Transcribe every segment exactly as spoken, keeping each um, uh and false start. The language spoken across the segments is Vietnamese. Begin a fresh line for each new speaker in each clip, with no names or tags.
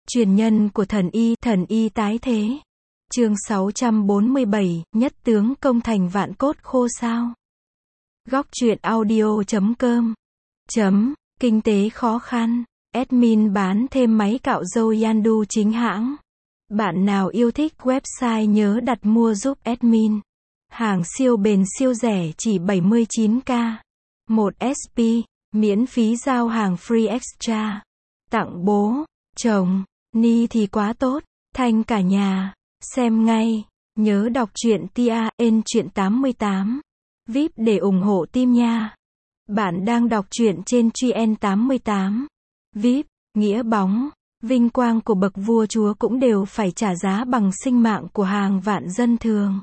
Truyền nhân của thần y, thần y tái thế. Chương sáu trăm bốn mươi bảy, nhất tướng công thành vạn cốt khô sao. Góc truyện audio chấm com. Chấm, kinh tế khó khăn. Admin bán thêm máy cạo râu Yandu chính hãng. Bạn nào yêu thích website nhớ đặt mua giúp admin. Hàng siêu bền siêu rẻ chỉ bảy mươi chín k. một ét pê, miễn phí giao hàng free extra. Tặng bố, chồng, ni thì quá tốt, thanh cả nhà. Xem ngay, nhớ đọc truyện Tia en truyện tám mươi tám. vê i pê để ủng hộ team nha. Bạn đang đọc truyện trên truyện tám mươi tám. vê i pê, nghĩa bóng, vinh quang của bậc vua chúa cũng đều phải trả giá bằng sinh mạng của hàng vạn dân thường.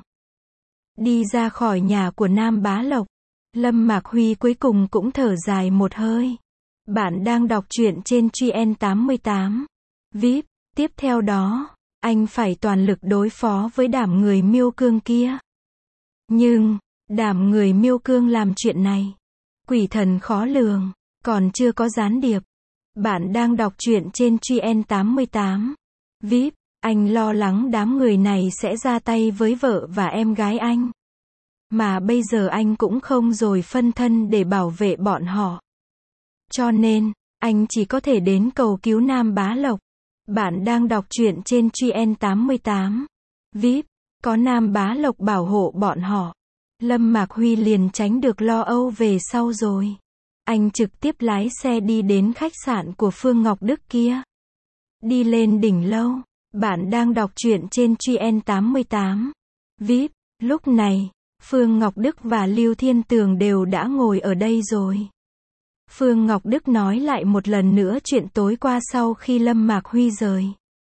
Đi ra khỏi nhà của Nam Bá Lộc, Lâm Mạc Huy cuối cùng cũng thở dài một hơi. Bạn đang đọc truyện trên truyện tám mươi tám. vê i pê, tiếp theo đó, anh phải toàn lực đối phó với đám người Miêu Cương kia. Nhưng, đám người Miêu Cương làm chuyện này, quỷ thần khó lường, còn chưa có gián điệp. Bạn đang đọc truyện trên truyện tám mươi tám. vê i pê, anh lo lắng đám người này sẽ ra tay với vợ và em gái anh. Mà bây giờ anh cũng không rồi phân thân để bảo vệ bọn họ. Cho nên, anh chỉ có thể đến cầu cứu Nam Bá Lộc. Bạn đang đọc truyện trên truyện tám mươi tám. vê i pê, có Nam Bá Lộc bảo hộ bọn họ, Lâm Mạc Huy liền tránh được lo âu về sau rồi. Anh trực tiếp lái xe đi đến khách sạn của Phương Ngọc Đức kia. Đi lên đỉnh lâu, bạn đang đọc truyện trên truyện tám mươi tám. vê i pê, lúc này, Phương Ngọc Đức và Lưu Thiên Tường đều đã ngồi ở đây rồi. Phương Ngọc Đức nói lại một lần nữa chuyện tối qua sau khi Lâm Mạc Huy rời.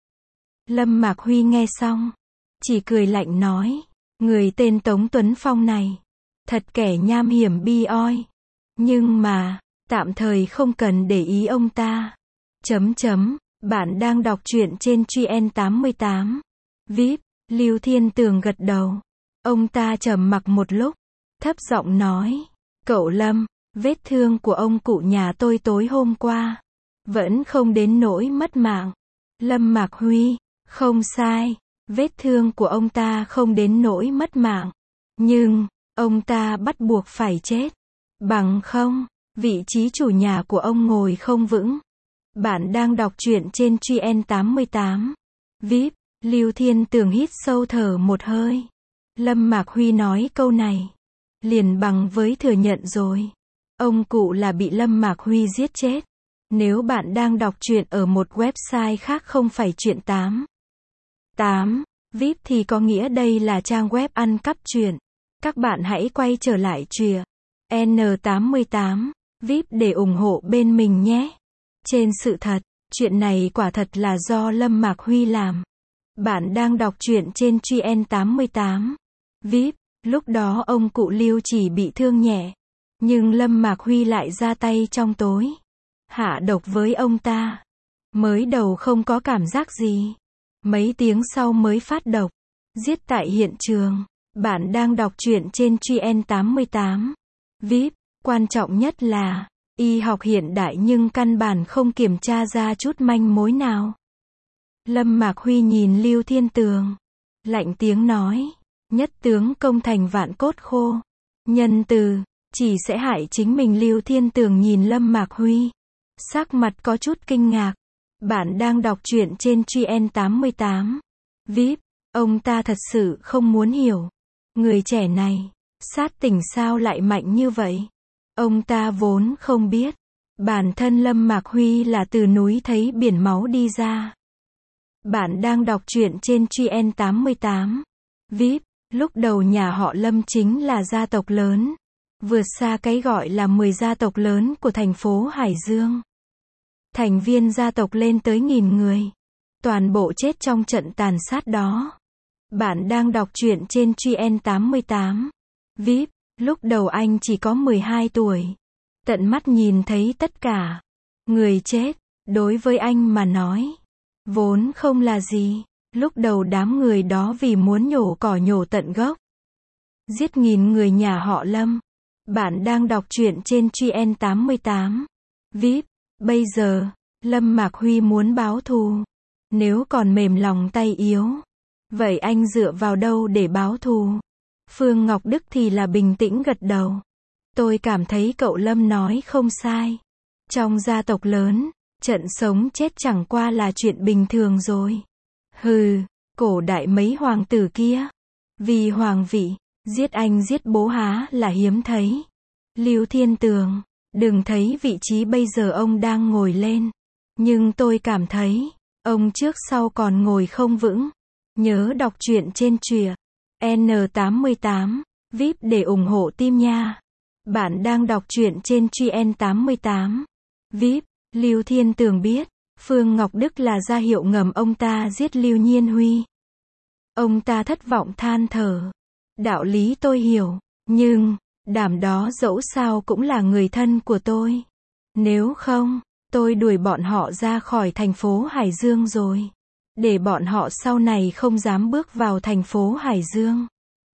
Lâm Mạc Huy nghe xong, chỉ cười lạnh nói, người tên Tống Tuấn Phong này, thật kẻ nham hiểm bi oi. Nhưng mà, tạm thời không cần để ý ông ta. Chấm chấm, bạn đang đọc truyện trên truyện tám mươi tám. vê i pê, Lưu Thiên Tường gật đầu. Ông ta trầm mặc một lúc, thấp giọng nói, cậu Lâm, vết thương của ông cụ nhà tôi tối hôm qua, vẫn không đến nỗi mất mạng. Lâm Mạc Huy, không sai, vết thương của ông ta không đến nỗi mất mạng. Nhưng, ông ta bắt buộc phải chết. Bằng không, vị trí chủ nhà của ông ngồi không vững. Bạn đang đọc truyện trên truyện tám mươi tám. vê i pê, Lưu Thiên Tường hít sâu thở một hơi. Lâm Mạc Huy nói câu này, liền bằng với thừa nhận rồi. Ông cụ là bị Lâm Mạc Huy giết chết. Nếu bạn đang đọc truyện ở một website khác không phải truyện tám mươi tám, vê i pê thì có nghĩa đây là trang web ăn cắp truyện. Các bạn hãy quay trở lại truyện en tám mươi tám, vê i pê để ủng hộ bên mình nhé. Trên sự thật, chuyện này quả thật là do Lâm Mạc Huy làm. Bạn đang đọc truyện trên truyện tám mươi tám. vê i pê, lúc đó ông cụ Lưu chỉ bị thương nhẹ. Nhưng Lâm Mạc Huy lại ra tay trong tối. Hạ độc với ông ta. Mới đầu không có cảm giác gì. Mấy tiếng sau mới phát độc. Giết tại hiện trường. Bạn đang đọc truyện trên truyện tám mươi tám. vê i pê, quan trọng nhất là, y học hiện đại nhưng căn bản không kiểm tra ra chút manh mối nào. Lâm Mạc Huy nhìn Lưu Thiên Tường. Lạnh tiếng nói, nhất tướng công thành vạn cốt khô. Nhân từ, chỉ sẽ hại chính mình. Lưu Thiên Tường nhìn Lâm Mạc Huy. Sắc mặt có chút kinh ngạc. Bạn đang đọc truyện trên truyện tám mươi tám. vê i pê, ông ta thật sự không muốn hiểu. Người trẻ này, sát tỉnh sao lại mạnh như vậy? Ông ta vốn không biết. Bản thân Lâm Mạc Huy là từ núi thấy biển máu đi ra. Bạn đang đọc truyện trên truyện tám mươi tám. vê i pê, lúc đầu nhà họ Lâm chính là gia tộc lớn. Vượt xa cái gọi là mười gia tộc lớn của thành phố Hải Dương. Thành viên gia tộc lên tới nghìn người. Toàn bộ chết trong trận tàn sát đó. Bạn đang đọc truyện trên truyện tám mươi tám. vê i pê, lúc đầu anh chỉ có mười hai tuổi. Tận mắt nhìn thấy tất cả. Người chết, đối với anh mà nói, vốn không là gì. Lúc đầu đám người đó vì muốn nhổ cỏ nhổ tận gốc. Giết nghìn người nhà họ Lâm. Bạn đang đọc truyện trên truyện tám mươi tám. vê i pê, bây giờ, Lâm Mạc Huy muốn báo thù. Nếu còn mềm lòng tay yếu, vậy anh dựa vào đâu để báo thù? Phương Ngọc Đức thì là bình tĩnh gật đầu. Tôi cảm thấy cậu Lâm nói không sai. Trong gia tộc lớn, trận sống chết chẳng qua là chuyện bình thường rồi. Hừ, cổ đại mấy hoàng tử kia, vì hoàng vị, giết anh giết bố há là hiếm thấy. Lưu Thiên Tường, đừng thấy vị trí bây giờ ông đang ngồi lên, nhưng tôi cảm thấy, ông trước sau còn ngồi không vững. Nhớ đọc truyện trên truyện N tám mươi tám, vê i pê để ủng hộ team nha. Bạn đang đọc truyện trên truyện N tám mươi tám, vê i pê. Lưu Thiên Tường biết, Phương Ngọc Đức là ra hiệu ngầm ông ta giết Lưu Nhiên Huy. Ông ta thất vọng than thở. Đạo lý tôi hiểu, nhưng, Đảm đó dẫu sao cũng là người thân của tôi. Nếu không, tôi đuổi bọn họ ra khỏi thành phố Hải Dương rồi. Để bọn họ sau này không dám bước vào thành phố Hải Dương.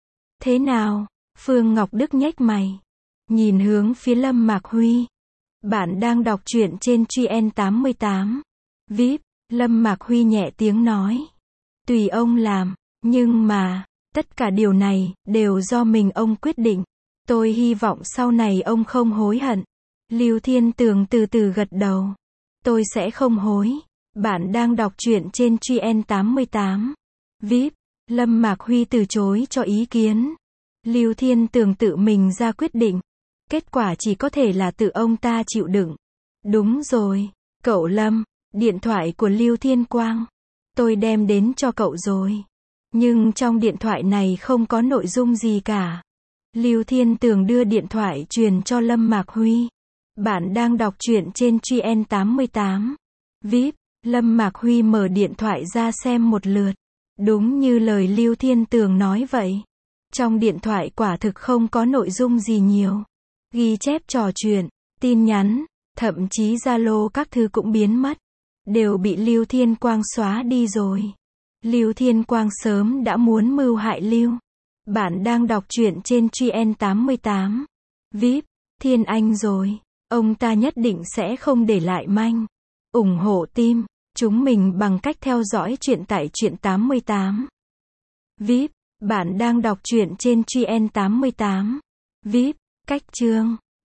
Thế nào? Phương Ngọc Đức nhếch mày. Nhìn hướng phía Lâm Mạc Huy. Bạn đang đọc truyện trên truyện tám mươi tám. vê i pê, Lâm Mạc Huy nhẹ tiếng nói. Tùy ông làm, nhưng mà, tất cả điều này, đều do mình ông quyết định. Tôi hy vọng sau này ông không hối hận. Lưu Thiên Tường từ từ gật đầu. Tôi sẽ không hối. Bạn đang đọc truyện trên truyện tám mươi tám. vê i pê, Lâm Mạc Huy từ chối cho ý kiến. Lưu Thiên Tường tự mình ra quyết định. Kết quả chỉ có thể là tự ông ta chịu đựng. Đúng rồi, cậu Lâm, điện thoại của Lưu Thiên Quang. Tôi đem đến cho cậu rồi. Nhưng trong điện thoại này không có nội dung gì cả. Lưu Thiên Tường đưa điện thoại truyền cho Lâm Mạc Huy. Bạn đang đọc truyện trên truyện tám mươi tám. vê i pê, Lâm Mạc Huy mở điện thoại ra xem một lượt. Đúng như lời Lưu Thiên Tường nói vậy. Trong điện thoại quả thực không có nội dung gì nhiều. Ghi chép trò chuyện, tin nhắn, thậm chí Zalo các thứ cũng biến mất. Đều bị Lưu Thiên Quang xóa đi rồi. Lưu Thiên Quang sớm đã muốn mưu hại Lưu. Bạn đang đọc truyện trên truyện tám mươi tám. vê i pê, Thiên Anh rồi. Ông ta nhất định sẽ không để lại manh. ủng hộ team chúng mình bằng cách theo dõi truyện tại truyện tám mươi tám. vê i pê, bạn đang đọc truyện trên truyện tám mươi tám. vê i pê, cách chương